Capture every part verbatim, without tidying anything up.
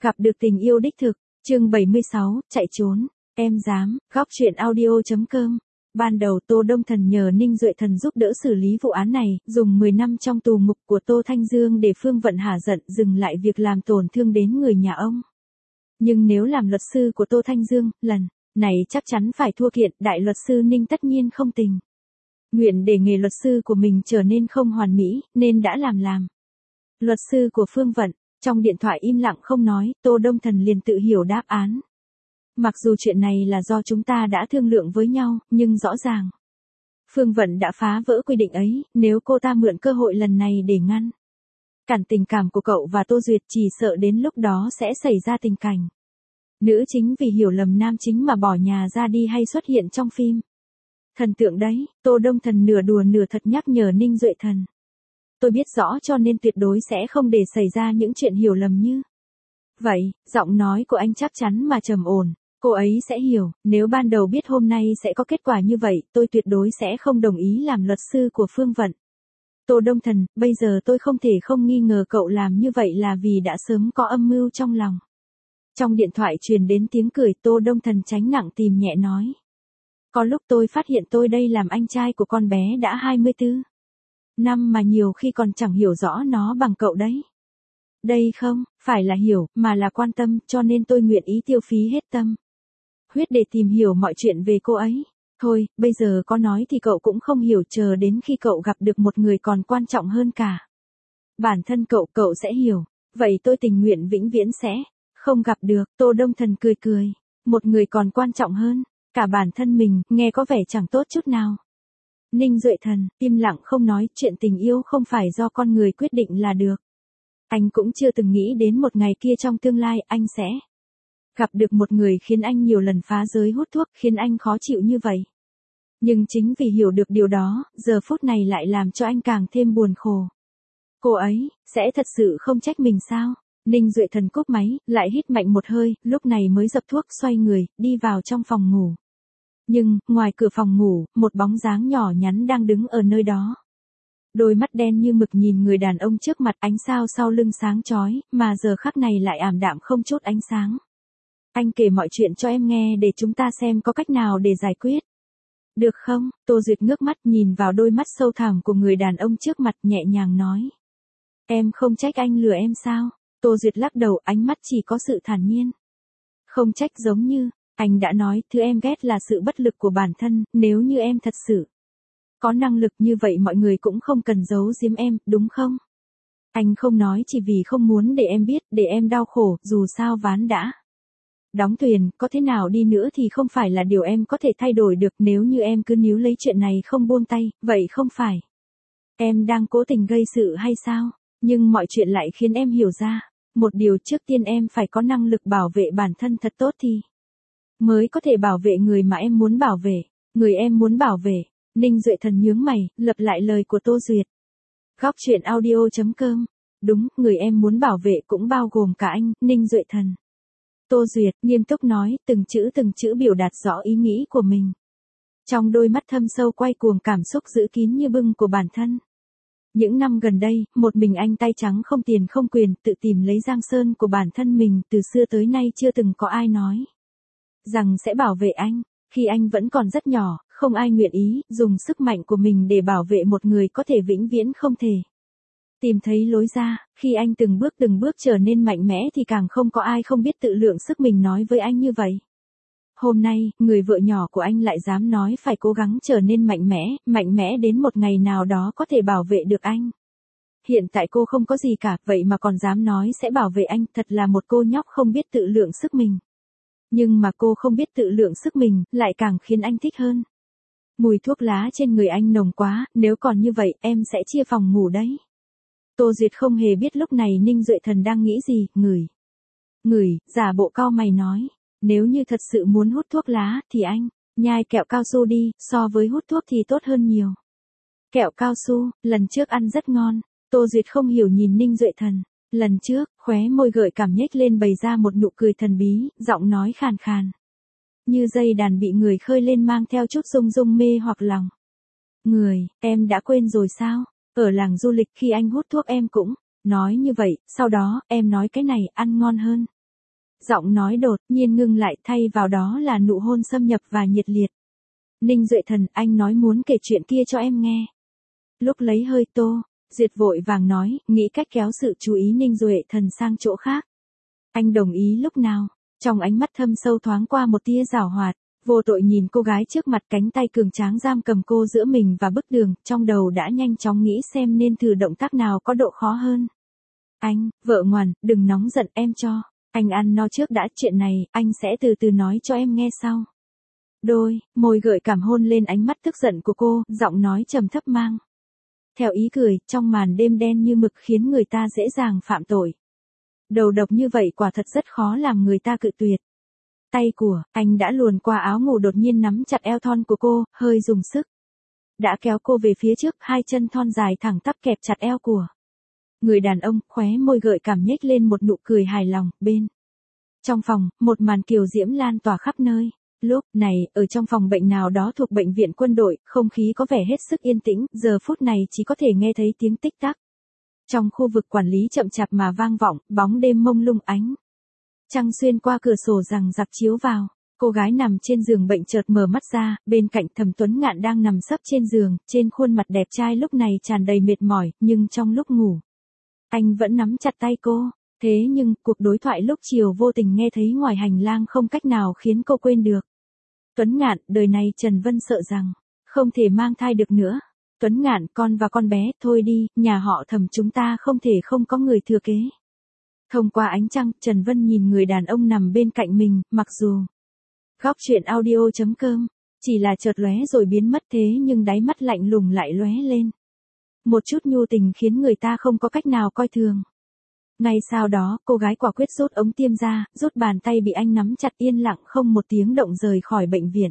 Gặp được tình yêu đích thực, chương bảy mươi sáu, chạy trốn, em dám, góc truyện audio.com. Ban đầu Tô Đông Thần nhờ Ninh Duệ Thần giúp đỡ xử lý vụ án này, dùng mười năm trong tù ngục của Tô Thanh Dương để Phương Vận hả giận dừng lại việc làm tổn thương đến người nhà ông. Nhưng nếu làm luật sư của Tô Thanh Dương, lần này chắc chắn phải thua kiện, đại luật sư Ninh tất nhiên không tình nguyện để nghề luật sư của mình trở nên không hoàn mỹ, nên đã làm làm luật sư của Phương Vận. Trong điện thoại im lặng không nói, Tô Đông Thần liền tự hiểu đáp án. Mặc dù chuyện này là do chúng ta đã thương lượng với nhau, nhưng rõ ràng Phương Vận đã phá vỡ quy định ấy, nếu cô ta mượn cơ hội lần này để ngăn cản tình cảm của cậu và Tô Duyệt, chỉ sợ đến lúc đó sẽ xảy ra tình cảnh nữ chính vì hiểu lầm nam chính mà bỏ nhà ra đi hay xuất hiện trong phim thần tượng đấy. Tô Đông Thần nửa đùa nửa thật nhắc nhở Ninh Duệ Thần. Tôi biết rõ cho nên tuyệt đối sẽ không để xảy ra những chuyện hiểu lầm như vậy. Giọng nói của anh chắc chắn mà trầm ổn. Cô ấy sẽ hiểu, nếu ban đầu biết hôm nay sẽ có kết quả như vậy, tôi tuyệt đối sẽ không đồng ý làm luật sư của Phương Vận. Tô Đông Thần, bây giờ tôi không thể không nghi ngờ cậu làm như vậy là vì đã sớm có âm mưu trong lòng. Trong điện thoại truyền đến tiếng cười, Tô Đông Thần tránh nặng tìm nhẹ nói. Có lúc tôi phát hiện tôi đây làm anh trai của con bé đã hai mươi tư năm mà nhiều khi còn chẳng hiểu rõ nó bằng cậu đấy. Đây không phải là hiểu, mà là quan tâm, cho nên tôi nguyện ý tiêu phí hết tâm huyết để tìm hiểu mọi chuyện về cô ấy. Thôi, bây giờ có nói thì cậu cũng không hiểu, chờ đến khi cậu gặp được một người còn quan trọng hơn cả bản thân cậu, cậu sẽ hiểu. Vậy tôi tình nguyện vĩnh viễn sẽ không gặp được. Tô Đông Thần cười cười. Một người còn quan trọng hơn cả bản thân mình, nghe có vẻ chẳng tốt chút nào. Ninh Duệ Thần im lặng không nói, chuyện tình yêu không phải do con người quyết định là được. Anh cũng chưa từng nghĩ đến một ngày kia trong tương lai anh sẽ gặp được một người khiến anh nhiều lần phá giới hút thuốc, khiến anh khó chịu như vậy. Nhưng chính vì hiểu được điều đó, giờ phút này lại làm cho anh càng thêm buồn khổ. Cô ấy sẽ thật sự không trách mình sao? Ninh Duệ Thần cúp máy, lại hít mạnh một hơi, lúc này mới dập thuốc, xoay người, đi vào trong phòng ngủ. Nhưng, ngoài cửa phòng ngủ, một bóng dáng nhỏ nhắn đang đứng ở nơi đó. Đôi mắt đen như mực nhìn người đàn ông trước mặt, ánh sao sau lưng sáng chói, mà giờ khắc này lại ảm đạm không chút ánh sáng. Anh kể mọi chuyện cho em nghe để chúng ta xem có cách nào để giải quyết. Được không? Tô Duyệt ngước mắt nhìn vào đôi mắt sâu thẳm của người đàn ông trước mặt, nhẹ nhàng nói. Em không trách anh lừa em sao? Tô Duyệt lắc đầu, ánh mắt chỉ có sự thản nhiên. Không trách, giống như anh đã nói, thứ em ghét là sự bất lực của bản thân, nếu như em thật sự có năng lực như vậy mọi người cũng không cần giấu giếm em, đúng không? Anh không nói chỉ vì không muốn để em biết, để em đau khổ, dù sao ván đã đóng thuyền, có thế nào đi nữa thì không phải là điều em có thể thay đổi được. Nếu như em cứ níu lấy chuyện này không buông tay, vậy không phải em đang cố tình gây sự hay sao? Nhưng mọi chuyện lại khiến em hiểu ra một điều, trước tiên em phải có năng lực bảo vệ bản thân thật tốt thì mới có thể bảo vệ người mà em muốn bảo vệ, người em muốn bảo vệ. Ninh Duệ Thần nhướng mày, lặp lại lời của Tô Duyệt. Góc truyện audio.com. Đúng, người em muốn bảo vệ cũng bao gồm cả anh, Ninh Duệ Thần. Tô Duyệt nghiêm túc nói, từng chữ từng chữ biểu đạt rõ ý nghĩ của mình. Trong đôi mắt thâm sâu quay cuồng cảm xúc giữ kín như bưng của bản thân. Những năm gần đây, một mình anh tay trắng không tiền không quyền, tự tìm lấy giang sơn của bản thân mình, từ xưa tới nay chưa từng có ai nói rằng sẽ bảo vệ anh. Khi anh vẫn còn rất nhỏ, không ai nguyện ý dùng sức mạnh của mình để bảo vệ một người có thể vĩnh viễn không thể tìm thấy lối ra. Khi anh từng bước từng bước trở nên mạnh mẽ thì càng không có ai không biết tự lượng sức mình nói với anh như vậy. Hôm nay, người vợ nhỏ của anh lại dám nói phải cố gắng trở nên mạnh mẽ, mạnh mẽ đến một ngày nào đó có thể bảo vệ được anh. Hiện tại cô không có gì cả, vậy mà còn dám nói sẽ bảo vệ anh, thật là một cô nhóc không biết tự lượng sức mình. Nhưng mà cô không biết tự lượng sức mình, lại càng khiến anh thích hơn. Mùi thuốc lá trên người anh nồng quá, nếu còn như vậy, em sẽ chia phòng ngủ đấy. Tô Duyệt không hề biết lúc này Ninh Duệ Thần đang nghĩ gì, ngửi. Ngửi, giả bộ cau mày nói. Nếu như thật sự muốn hút thuốc lá, thì anh nhai kẹo cao su đi, so với hút thuốc thì tốt hơn nhiều. Kẹo cao su, lần trước ăn rất ngon. Tô Duyệt không hiểu nhìn Ninh Duệ Thần. Lần trước, khóe môi gợi cảm nhếch lên bày ra một nụ cười thần bí, giọng nói khàn khàn. Như dây đàn bị người khơi lên mang theo chút rung rung mê hoặc lòng. Người, em đã quên rồi sao? Ở làng du lịch khi anh hút thuốc em cũng nói như vậy, sau đó, em nói cái này ăn ngon hơn. Giọng nói đột nhiên ngưng lại, thay vào đó là nụ hôn xâm nhập và nhiệt liệt. Ninh Duệ Thần, anh nói muốn kể chuyện kia cho em nghe. Lúc lấy hơi Tô Duyệt vội vàng nói, nghĩ cách kéo sự chú ý Ninh Duệ Thần sang chỗ khác. Anh đồng ý lúc nào? Trong ánh mắt thâm sâu thoáng qua một tia giảo hoạt, vô tội nhìn cô gái trước mặt, cánh tay cường tráng giam cầm cô giữa mình và bức tường, trong đầu đã nhanh chóng nghĩ xem nên thử động tác nào có độ khó hơn. Anh, vợ ngoan, đừng nóng giận, em cho anh ăn no trước đã, chuyện này anh sẽ từ từ nói cho em nghe sau. Đôi môi gợi cảm hôn lên ánh mắt tức giận của cô, giọng nói trầm thấp mang theo ý cười, trong màn đêm đen như mực khiến người ta dễ dàng phạm tội. Đầu độc như vậy quả thật rất khó làm người ta cự tuyệt. Tay của anh đã luồn qua áo ngủ, đột nhiên nắm chặt eo thon của cô, hơi dùng sức. Đã kéo cô về phía trước, hai chân thon dài thẳng tắp kẹp chặt eo của người đàn ông, khóe môi gợi cảm nhếch lên một nụ cười hài lòng. Bên trong phòng, một màn kiều diễm lan tỏa khắp nơi. Lúc này, ở trong phòng bệnh nào đó thuộc bệnh viện quân đội, không khí có vẻ hết sức yên tĩnh, giờ phút này chỉ có thể nghe thấy tiếng tích tắc. Trong khu vực quản lý chậm chạp mà vang vọng, bóng đêm mông lung, ánh trăng xuyên qua cửa sổ rằng rặc chiếu vào. Cô gái nằm trên giường bệnh chợt mở mắt ra, bên cạnh Thẩm Tuấn Ngạn đang nằm sấp trên giường, trên khuôn mặt đẹp trai lúc này tràn đầy mệt mỏi, nhưng trong lúc ngủ, anh vẫn nắm chặt tay cô. Thế nhưng, cuộc đối thoại lúc chiều vô tình nghe thấy ngoài hành lang không cách nào khiến cô quên được. Tuấn Ngạn, đời này Trần Vân sợ rằng không thể mang thai được nữa. Tuấn Ngạn, con và con bé, thôi đi, nhà họ Thẩm chúng ta không thể không có người thừa kế. Thông qua ánh trăng, Trần Vân nhìn người đàn ông nằm bên cạnh mình, mặc dù góc truyện audio chấm com chỉ là chợt lóe rồi biến mất, thế nhưng đáy mắt lạnh lùng lại lóe lên một chút nhu tình khiến người ta không có cách nào coi thường. Ngay sau đó, cô gái quả quyết rút ống tiêm ra, rút bàn tay bị anh nắm chặt, yên lặng không một tiếng động rời khỏi bệnh viện.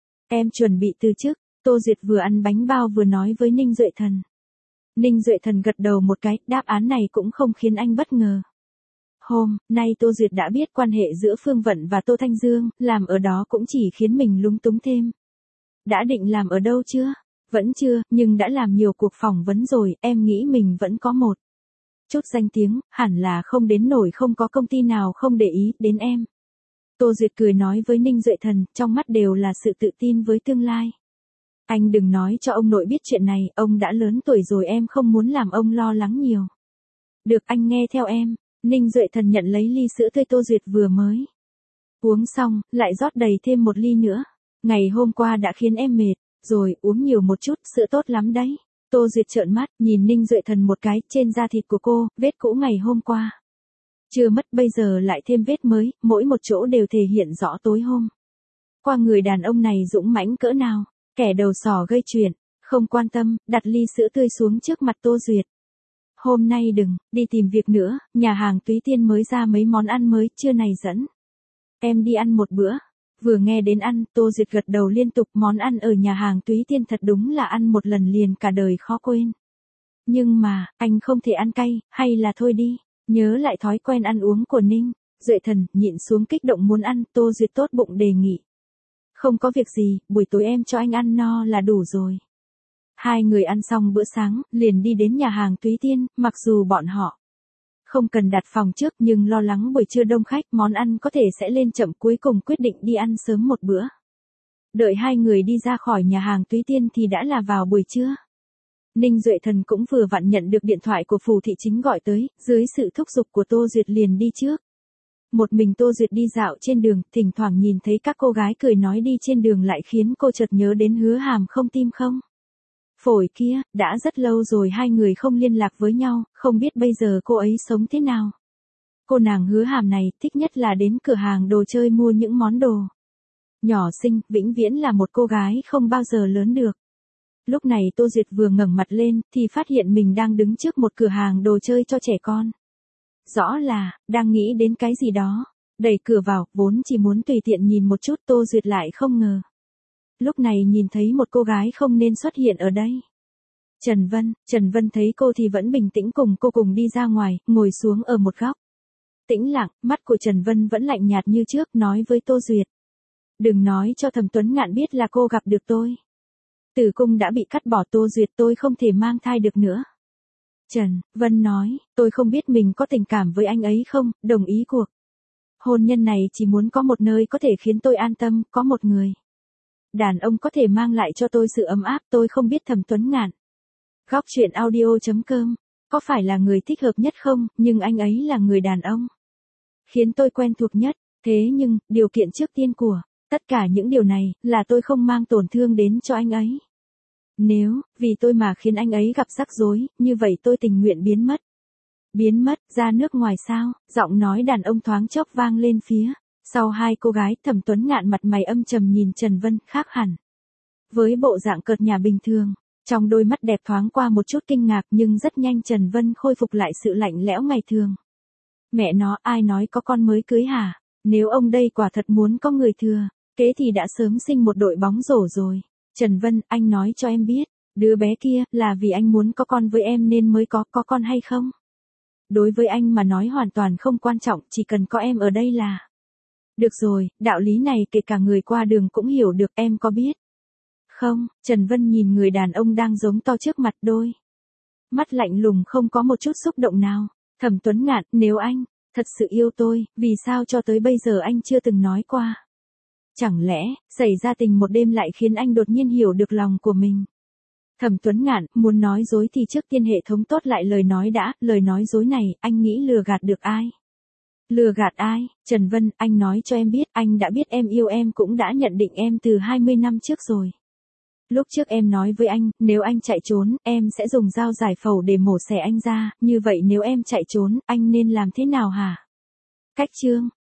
Em chuẩn bị từ chức, Tô Duyệt vừa ăn bánh bao vừa nói với Ninh Duệ Thần. Ninh Duệ Thần gật đầu một cái, đáp án này cũng không khiến anh bất ngờ. Hôm nay Tô Duyệt đã biết quan hệ giữa Phương Vận và Tô Thanh Dương, làm ở đó cũng chỉ khiến mình lúng túng thêm. Đã định làm ở đâu chưa? Vẫn chưa, nhưng đã làm nhiều cuộc phỏng vấn rồi, em nghĩ mình vẫn có một chút danh tiếng, hẳn là không đến nổi không có công ty nào không để ý đến em. Tô Duyệt cười nói với Ninh Duệ Thần, trong mắt đều là sự tự tin với tương lai. Anh đừng nói cho ông nội biết chuyện này, ông đã lớn tuổi rồi, em không muốn làm ông lo lắng nhiều. Được, anh nghe theo em. Ninh Duệ Thần nhận lấy ly sữa tươi Tô Duyệt vừa mới uống xong, lại rót đầy thêm một ly nữa. Ngày hôm qua đã khiến em mệt rồi, uống nhiều một chút, sữa tốt lắm đấy. Tô Duyệt trợn mắt, nhìn Ninh Duệ Thần một cái, trên da thịt của cô, vết cũ ngày hôm qua chưa mất, bây giờ lại thêm vết mới, mỗi một chỗ đều thể hiện rõ tối hôm qua người đàn ông này dũng mãnh cỡ nào, kẻ đầu sỏ gây chuyện, không quan tâm, đặt ly sữa tươi xuống trước mặt Tô Duyệt. Hôm nay đừng đi tìm việc nữa, nhà hàng Túy Tiên mới ra mấy món ăn mới, trưa này dẫn em đi ăn một bữa. Vừa nghe đến ăn, Tô Duyệt gật đầu liên tục, món ăn ở nhà hàng Túy Tiên thật đúng là ăn một lần liền cả đời khó quên. Nhưng mà, anh không thể ăn cay, hay là thôi đi, nhớ lại thói quen ăn uống của Ninh Duệ Thần, nhịn xuống kích động muốn ăn, Tô Duyệt tốt bụng đề nghị. Không có việc gì, buổi tối em cho anh ăn no là đủ rồi. Hai người ăn xong bữa sáng, liền đi đến nhà hàng Túy Tiên, mặc dù bọn họ không cần đặt phòng trước nhưng lo lắng buổi trưa đông khách, món ăn có thể sẽ lên chậm, cuối cùng quyết định đi ăn sớm một bữa. Đợi hai người đi ra khỏi nhà hàng Túy Tiên thì đã là vào buổi trưa. Ninh Duệ Thần cũng vừa vặn nhận được điện thoại của Phù Thị Chính gọi tới, dưới sự thúc giục của Tô Duyệt liền đi trước. Một mình Tô Duyệt đi dạo trên đường, thỉnh thoảng nhìn thấy các cô gái cười nói đi trên đường lại khiến cô chợt nhớ đến Hứa Hàm không tim không phổi kia, đã rất lâu rồi hai người không liên lạc với nhau, không biết bây giờ cô ấy sống thế nào. Cô nàng Hứa Hàm này thích nhất là đến cửa hàng đồ chơi mua những món đồ nhỏ xinh, vĩnh viễn là một cô gái không bao giờ lớn được. Lúc này Tô Duyệt vừa ngẩng mặt lên thì phát hiện mình đang đứng trước một cửa hàng đồ chơi cho trẻ con. Rõ là đang nghĩ đến cái gì đó, đẩy cửa vào, vốn chỉ muốn tùy tiện nhìn một chút, Tô Duyệt lại không ngờ lúc này nhìn thấy một cô gái không nên xuất hiện ở đây. Trần Vân, Trần Vân thấy cô thì vẫn bình tĩnh cùng cô cùng đi ra ngoài, ngồi xuống ở một góc. Tĩnh lặng, mắt của Trần Vân vẫn lạnh nhạt như trước, nói với Tô Duyệt. Đừng nói cho Thẩm Tuấn Ngạn biết là cô gặp được tôi. Tử cung đã bị cắt bỏ, Tô Duyệt, tôi không thể mang thai được nữa. Trần Vân nói, tôi không biết mình có tình cảm với anh ấy không, đồng ý cuộc Hôn nhân này chỉ muốn có một nơi có thể khiến tôi an tâm, có một người đàn ông có thể mang lại cho tôi sự ấm áp. Tôi không biết Thẩm Tuấn Ngạn. Góc truyện audio chấm com có phải là người thích hợp nhất không, nhưng anh ấy là người đàn ông khiến tôi quen thuộc nhất. Thế nhưng, điều kiện trước tiên của tất cả những điều này là tôi không mang tổn thương đến cho anh ấy. Nếu, vì tôi mà khiến anh ấy gặp rắc rối, như vậy tôi tình nguyện biến mất. Biến mất, ra nước ngoài sao? Giọng nói đàn ông thoáng chốc vang lên phía sau hai cô gái. Thẩm Tuấn Ngạn mặt mày âm trầm nhìn Trần Vân, khác hẳn với bộ dạng cợt nhả bình thường. Trong đôi mắt đẹp thoáng qua một chút kinh ngạc, nhưng rất nhanh Trần Vân khôi phục lại sự lạnh lẽo ngày thường. Mẹ nó, ai nói có con mới cưới hả? Nếu ông đây quả thật muốn có người thừa kế thì đã sớm sinh một đội bóng rổ rồi. Trần Vân, anh nói cho em biết, đứa bé kia là vì anh muốn có con với em nên mới có, có con hay không? Đối với anh mà nói hoàn toàn không quan trọng, chỉ cần có em ở đây là được rồi. Đạo lý này kể cả người qua đường cũng hiểu được, em có biết không? Trần Vân nhìn người đàn ông đang giống to trước mặt, đôi mắt lạnh lùng không có một chút xúc động nào. Thẩm Tuấn Ngạn, nếu anh thật sự yêu tôi, vì sao cho tới bây giờ anh chưa từng nói qua? Chẳng lẽ, xảy ra tình một đêm lại khiến anh đột nhiên hiểu được lòng của mình? Thẩm Tuấn Ngạn, muốn nói dối thì trước tiên hệ thống tốt lại lời nói đã. Lời nói dối này, anh nghĩ lừa gạt được ai? Lừa gạt ai? Trần Vân, anh nói cho em biết, anh đã biết em yêu em, cũng đã nhận định em từ hai mươi năm trước rồi. Lúc trước em nói với anh, nếu anh chạy trốn, em sẽ dùng dao giải phẫu để mổ xẻ anh ra. Như vậy nếu em chạy trốn, anh nên làm thế nào hả? Cách chương